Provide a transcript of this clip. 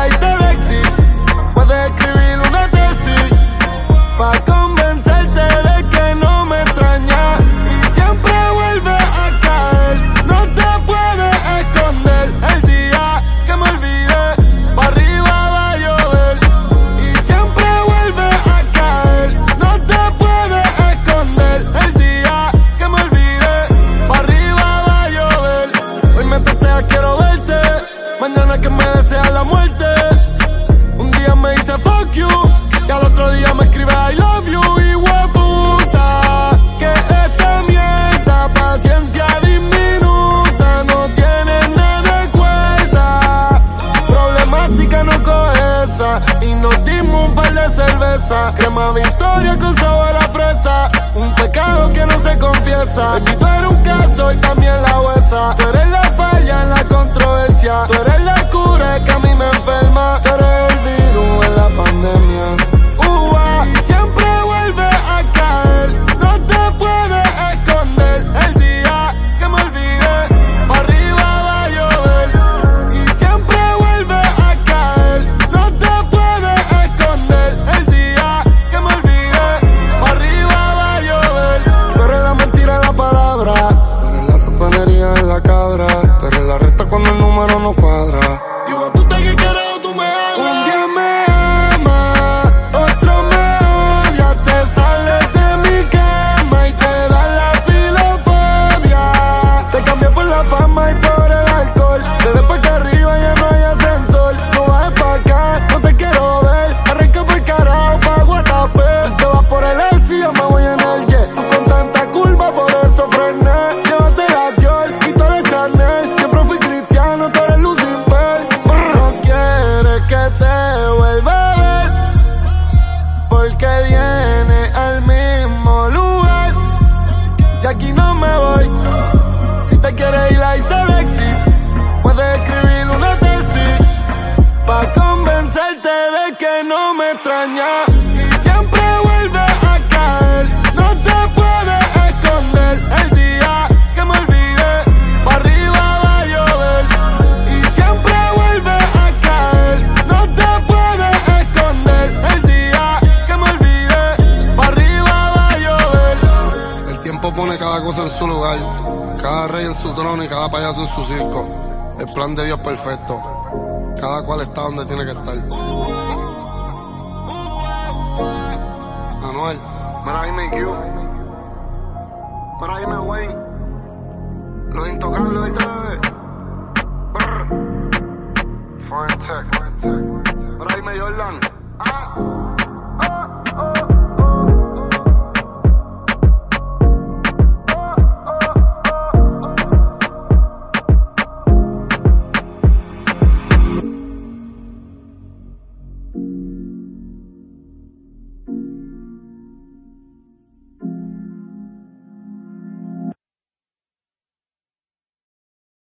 highlight del exit. Puedes escribir una tesis pa' convencerte de que no me extrañas y siempre vuelves a caer. No te puedes esconder el día que me olvidé, pa' arriba va a llover y siempre vuelves a caer. No te puedes esconder el día que me olvidé, pa' arriba va a llover. Hoy me testea, quiero verte, mañana que me desea la muerte. Un día me dice fuck you y al otro día me escribe I love you. Y hueputa, que esta mierda, paciencia diminuta, no tiene nada de cuenta. Problemática no coge esa y nos dimos un par de cerveza. Crema Victoria con sabor a fresa, un pecado que no se confiesa. Baby, tú eres un caso y también la huesa. Tú eres la falla en la controversia, tú eres la cura que a mí me enferma. Tú eres el virus en la pandemia. Y siempre vuelve a caer. No te puedes esconder el día que me olvidé, pa' arriba va a llover y siempre vuelve a caer. No te puedes esconder el día que me olvidé, pa' arriba va a llover. Tú eres la mentira en la palabra, tú eres la satanería en la cabra, tú eres la resta cuando el número no cuadra. Y hueputa, ¿qué carajo tú me hagas? Un día me amas, otro me odia, te sales de mi cama y te da la filofobia. Te cambié por la fama y por el alcohol, bebé pa' acá arriba ya no hay ascensor. No bajes pa' acá, no te quiero ver, arranca por carajo pa' Guatapé. Tú te vas por el S y yo me voy en el jet. Tú con tanta curva, por eso frené. Llévate la Dior y tú eres Chanel. Siempre fui cristiano, tú eres Lucifer. No quieres que te vuelva a ver, porque viene al mismo lugar. De aquí no me voy. Si te quieres ir, ahí te el exit. Puedes escribir una tesis pa' convencerte de que no me extrañas y siempre vuelves a caer. No te puedes esconder el día que me olvidé, pa' arriba va a llover y siempre vuelves a caer. No te puedes esconder el día que me olvidé, pa' arriba va a llover. El tiempo pone cada cosa en su lugar, cada rey en su trono y cada payaso en su circo. El plan de Dios perfecto, cada cual está donde tiene que estar. Anuel, mira dime Q, mira dime Wayne, los intocables, ¿viste, bebé? Foreign Tech, mira dime Jordan.